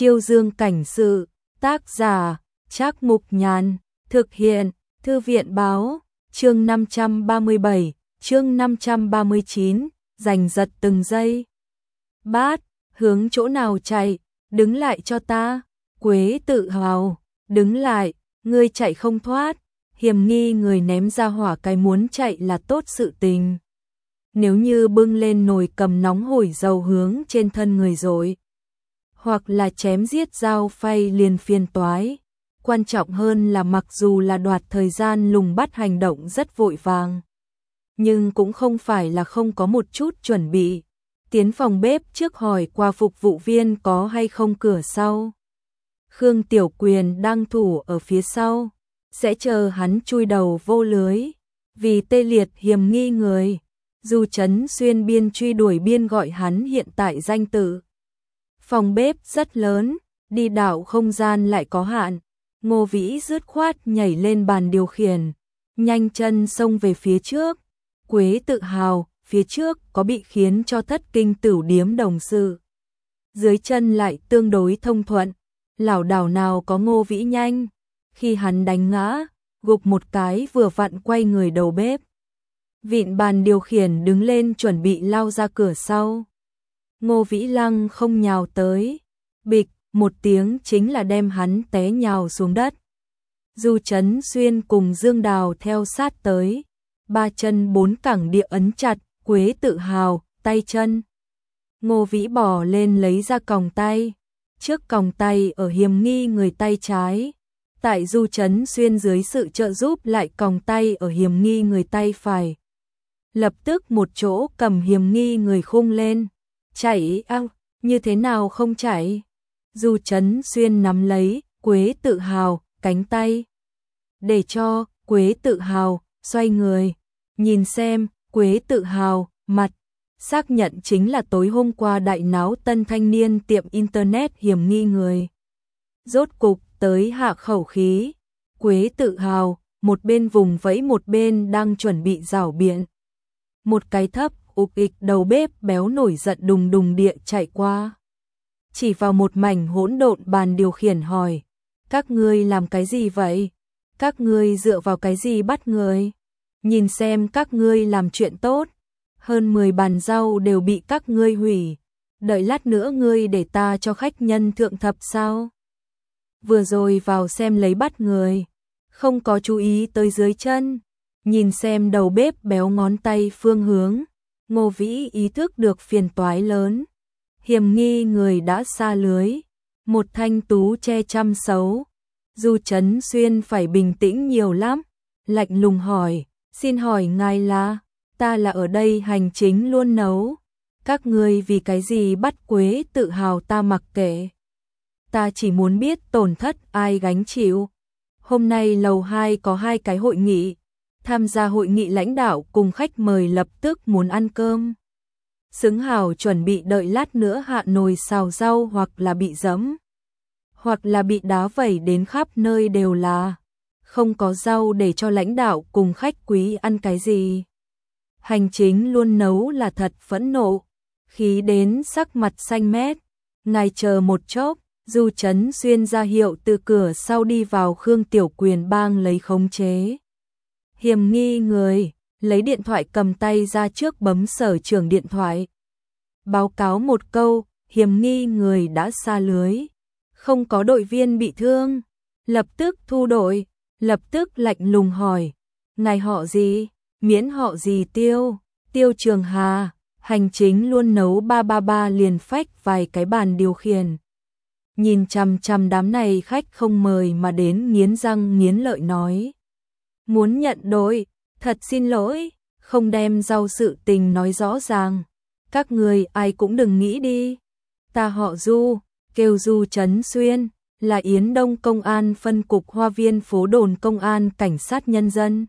Chiêu dương cảnh sự, tác giả, Trác Mục Nhàn, thực hiện, Thư viện báo, chương 537, chương 539, giành giật từng giây. Bát, hướng chỗ nào chạy, đứng lại cho ta. Quế tự hào, đứng lại, ngươi chạy không thoát. Hiểm nghi người ném ra hỏa cái muốn chạy là tốt sự tình. Nếu như bưng lên nồi cầm nóng hổi dầu hướng trên thân người rồi, hoặc là chém giết dao phay liền phiền toái. Quan trọng hơn là mặc dù là đoạt thời gian lùng bắt hành động rất vội vàng, nhưng cũng không phải là không có một chút chuẩn bị. Tiến phòng bếp trước hỏi qua phục vụ viên có hay không cửa sau. Khương Tiểu Quyền đang thủ ở phía sau, sẽ chờ hắn chui đầu vô lưới. Vì tê liệt hiểm nghi người, Du Chấn Xuyên biên truy đuổi biên gọi hắn hiện tại danh tự. Phòng bếp rất lớn, đi đảo không gian lại có hạn. Ngô Vĩ dứt khoát nhảy lên bàn điều khiển, nhanh chân xông về phía trước. Quế tự hào, phía trước có bị khiến cho thất kinh tửu điếm đồng sự. Dưới chân lại tương đối thông thuận, lảo đảo nào có Ngô Vĩ nhanh. Khi hắn đánh ngã, gục một cái vừa vặn quay người đầu bếp. Vịn bàn điều khiển đứng lên chuẩn bị lao ra cửa sau. Ngô Vĩ Lăng không nhào tới, bịch, một tiếng chính là đem hắn té nhào xuống đất. Du Chấn Xuyên cùng Dương Đào theo sát tới, ba chân bốn cẳng địa ấn chặt, Quế tự hào, tay chân. Ngô Vĩ bỏ lên lấy ra còng tay, trước còng tay ở hiểm nghi người tay trái. Tại Du Chấn Xuyên dưới sự trợ giúp lại còng tay ở hiểm nghi người tay phải. Lập tức một chỗ cầm hiểm nghi người khung lên. Chạy như thế nào không chạy? Du Chấn Xuyên nắm lấy Quế tự hào, cánh tay. Để cho Quế tự hào, xoay người. Nhìn xem, Quế tự hào, mặt. Xác nhận chính là tối hôm qua đại náo tân thanh niên tiệm internet hiểm nghi người. Rốt cục tới hạ khẩu khí. Quế tự hào, một bên vùng vẫy một bên đang chuẩn bị rảo biện. Một cái thấp ục ịch đầu bếp béo nổi giận đùng đùng địa chạy qua. Chỉ vào một mảnh hỗn độn bàn điều khiển hỏi. Các ngươi làm cái gì vậy? Các ngươi dựa vào cái gì bắt người? Nhìn xem các ngươi làm chuyện tốt. Hơn 10 bàn rau đều bị các ngươi hủy. Đợi lát nữa ngươi để ta cho khách nhân thượng thập sao? Vừa rồi vào xem lấy bắt người, không có chú ý tới dưới chân. Nhìn xem đầu bếp béo ngón tay phương hướng, Ngô Vĩ ý thức được phiền toái lớn. Hiểm nghi người đã xa lưới, một thanh tú che chăm xấu. Du Chấn Xuyên phải bình tĩnh nhiều lắm, lạnh lùng hỏi, xin hỏi ngài là, ta là ở đây hành chính luôn nấu. Các ngươi vì cái gì bắt Quế tự hào ta mặc kệ. Ta chỉ muốn biết tổn thất ai gánh chịu. Hôm nay lầu 2 có 2 cái hội nghị. Tham gia hội nghị lãnh đạo cùng khách mời lập tức muốn ăn cơm. Xứng hào chuẩn bị đợi lát nữa hạ nồi xào rau hoặc là bị dẫm, hoặc là bị đá vẩy đến khắp nơi đều là. Không có rau để cho lãnh đạo cùng khách quý ăn cái gì. Hành chính luôn nấu là thật phẫn nộ, khí đến sắc mặt xanh mét. Ngài chờ một chốc. Du Chấn Xuyên ra hiệu từ cửa sau đi vào. Khương Tiểu Quyền bang lấy khống chế hiểm nghi người, lấy điện thoại cầm tay ra trước bấm sở trưởng điện thoại. Báo cáo một câu, hiểm nghi người đã xa lưới. Không có đội viên bị thương. Lập tức thu đội, lập tức lạnh lùng hỏi. Ngài họ gì? Miễn họ gì Tiêu? Tiêu Trường Hà. Hành chính luôn nấu 333 liền phách vài cái bàn điều khiển. Nhìn chằm chằm đám này khách không mời mà đến nghiến răng nghiến lợi nói. Muốn nhận đội, thật xin lỗi, không đem rau sự tình nói rõ ràng. Các người ai cũng đừng nghĩ đi. Ta họ Du, kêu Du Chấn Xuyên, là Yến Đông Công an phân cục Hoa Viên phố đồn công an cảnh sát nhân dân.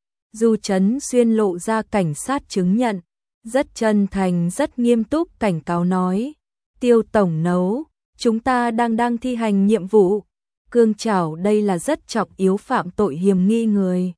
Du Chấn Xuyên lộ ra cảnh sát chứng nhận, rất chân thành rất nghiêm túc cảnh cáo nói. Tiêu tổng nấu, chúng ta đang thi hành nhiệm vụ. Cương trảo đây là rất trọng yếu phạm tội hiểm nghi người.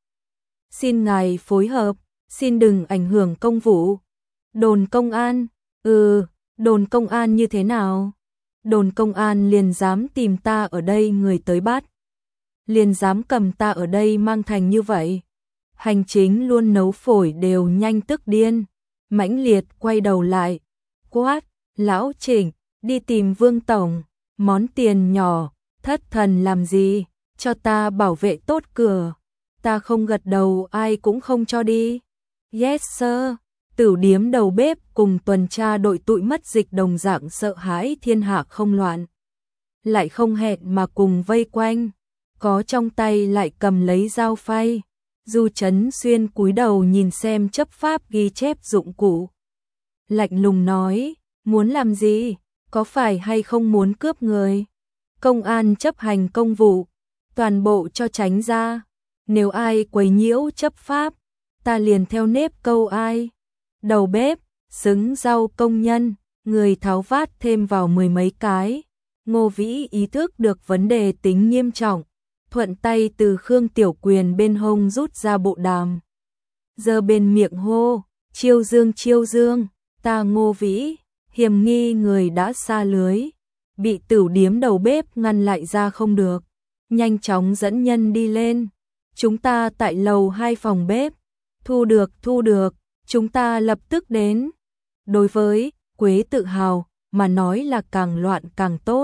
Xin ngài phối hợp, xin đừng ảnh hưởng công vụ. Đồn công an, đồn công an như thế nào? Đồn công an liền dám tìm ta ở đây người tới bắt. Liền dám cầm ta ở đây mang thành như vậy. Hành chính luôn nấu phổi đều nhanh tức điên. Mãnh liệt quay đầu lại. Quát, lão Trịnh, đi tìm Vương Tổng. Món tiền nhỏ, thất thần làm gì, cho ta bảo vệ tốt cửa. Ta không gật đầu ai cũng không cho đi. Yes sir. Tửu điếm đầu bếp cùng tuần tra đội tụi mất dịch đồng dạng sợ hãi thiên hạ không loạn. Lại không hẹn mà cùng vây quanh. Có trong tay lại cầm lấy dao phay. Du Chấn Xuyên cúi đầu nhìn xem chấp pháp ghi chép dụng cụ. Lạnh lùng nói, muốn làm gì, có phải hay không muốn cướp người? Công an chấp hành công vụ, toàn bộ cho tránh ra. Nếu ai quấy nhiễu chấp pháp, ta liền theo nếp câu ai. Đầu bếp, xứng rau công nhân, người tháo vát thêm vào mười mấy cái. Ngô Vĩ ý thức được vấn đề tính nghiêm trọng, thuận tay từ Khương Tiểu Quyền bên hông rút ra bộ đàm. Giờ bên miệng hô, chiêu dương, ta Ngô Vĩ, hiểm nghi người đã xa lưới. Bị tửu điếm đầu bếp ngăn lại ra không được, nhanh chóng dẫn nhân đi lên. Chúng ta tại lầu 2 phòng bếp, thu được, chúng ta lập tức đến. Đối với Quế Tự Hào mà nói là càng loạn càng tốt.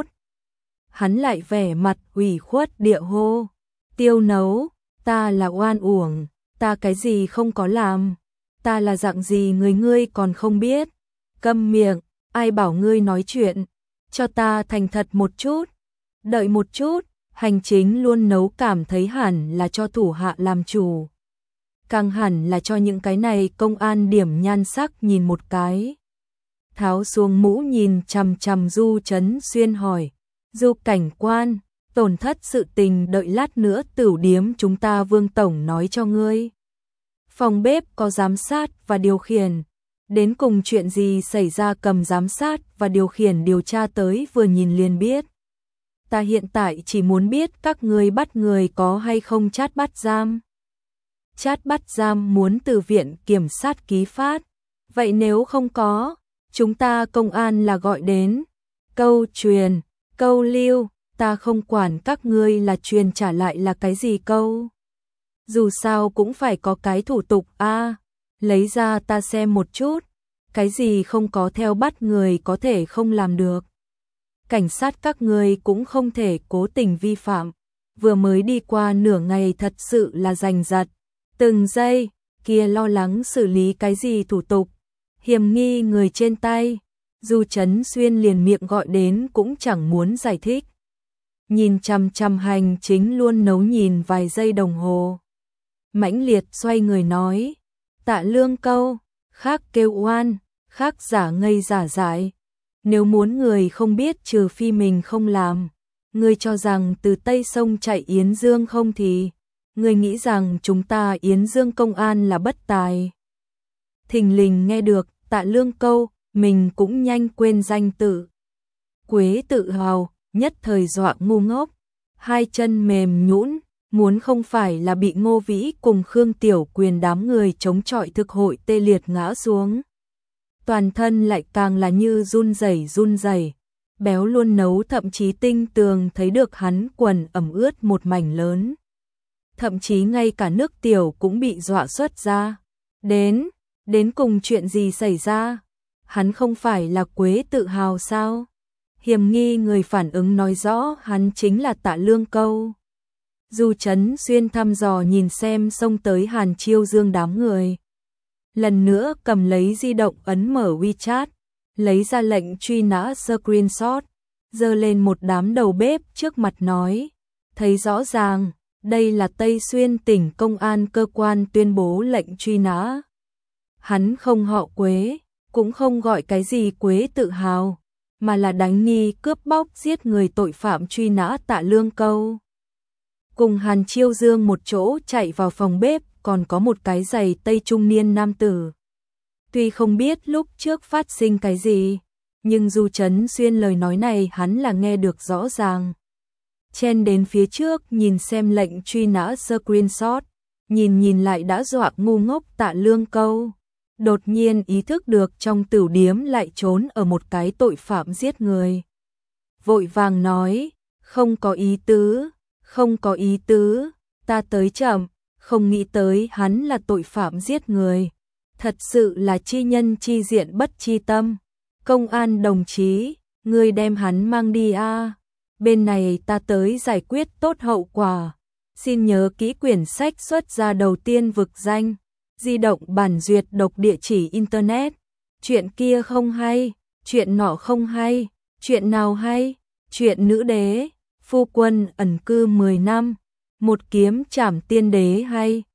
Hắn lại vẻ mặt ủy khuất địa hô, Tiêu Nấu, ta là oan uổng, ta cái gì không có làm, ta là dạng gì ngươi còn không biết. Câm miệng, ai bảo ngươi nói chuyện, cho ta thành thật một chút. Đợi một chút, hành chính luôn nấu cảm thấy hẳn là cho thủ hạ làm chủ. Càng hẳn là cho những cái này công an điểm nhan sắc nhìn một cái. Tháo xuống mũ nhìn chằm chằm Du Chấn Xuyên hỏi, Du cảnh quan, tổn thất sự tình đợi lát nữa tửu điếm chúng ta Vương Tổng nói cho ngươi. Phòng bếp có giám sát và điều khiển, đến cùng chuyện gì xảy ra cầm giám sát và điều khiển điều tra tới vừa nhìn liền biết. Ta hiện tại chỉ muốn biết các ngươi bắt người có hay không chát bắt giam. Chát bắt giam muốn từ viện kiểm sát ký phát, vậy nếu không có, chúng ta công an là gọi đến. Câu truyền, câu lưu, ta không quản các ngươi là truyền trả lại là cái gì câu. Dù sao cũng phải có cái thủ tục a, lấy ra ta xem một chút, cái gì không có theo bắt người có thể không làm được. Cảnh sát các ngươi cũng không thể cố tình vi phạm, vừa mới đi qua nửa ngày thật sự là giành giật. Từng giây, kia lo lắng xử lý cái gì thủ tục, hiểm nghi người trên tay. Du Chấn Xuyên liền miệng gọi đến cũng chẳng muốn giải thích. Nhìn chằm chằm hành chính luôn nấu nhìn vài giây đồng hồ. Mãnh liệt xoay người nói, Tạ Lương câu, khác kêu oan, khác giả ngây giả dại. Nếu muốn người không biết trừ phi mình không làm, người cho rằng từ Tây Sông chạy Yến Dương không thì, người nghĩ rằng chúng ta Yến Dương công an là bất tài. Thình lình nghe được Tạ Lương câu, mình cũng nhanh quên danh tự. Quế Tự Hào, nhất thời dọa ngu ngốc, hai chân mềm nhũn, muốn không phải là bị Ngô Vĩ cùng Khương Tiểu Quyền đám người chống chọi thực hội tê liệt ngã xuống. Toàn thân lại càng là như run rẩy, béo luôn nấu thậm chí tinh tường thấy được hắn quần ẩm ướt một mảnh lớn. Thậm chí ngay cả nước tiểu cũng bị dọa xuất ra. Đến cùng chuyện gì xảy ra? Hắn không phải là Quế Tự Hào sao? Hiểm nghi người phản ứng nói rõ hắn chính là Tạ Lương câu. Du Chấn Xuyên thăm dò nhìn xem xông tới Hàn Chiêu Dương đám người. Lần nữa cầm lấy di động ấn mở WeChat, lấy ra lệnh truy nã screenshot, giơ lên một đám đầu bếp trước mặt nói, thấy rõ ràng, đây là Tây Xuyên tỉnh công an cơ quan tuyên bố lệnh truy nã. Hắn không họ Quế, cũng không gọi cái gì Quế Tự Hào, mà là đánh nghi cướp bóc giết người tội phạm truy nã Tạ Lương câu. Cùng Hàn Chiêu Dương một chỗ chạy vào phòng bếp còn có một cái giày tây trung niên nam tử. Tuy không biết lúc trước phát sinh cái gì, nhưng Du Chấn Xuyên lời nói này hắn là nghe được rõ ràng. Chen đến phía trước nhìn xem lệnh truy nã screenshot, nhìn lại đã dọa ngu ngốc Tạ Lương câu. Đột nhiên ý thức được trong tửu điếm lại trốn ở một cái tội phạm giết người. vội vàng nói, không có ý tứ, không có ý tứ, ta tới chậm, không nghĩ tới hắn là tội phạm giết người. Thật sự là chi nhân chi diện bất chi tâm. Công an đồng chí, ngươi đem hắn mang đi a. Bên này ta tới giải quyết tốt hậu quả. Xin nhớ kỹ quyển sách xuất ra đầu tiên vực danh, di động bản duyệt độc địa chỉ internet. Chuyện kia không hay, chuyện nọ không hay, chuyện nào hay? Chuyện nữ đế, phu quân ẩn cư 10 năm, một kiếm trảm tiên đế hay.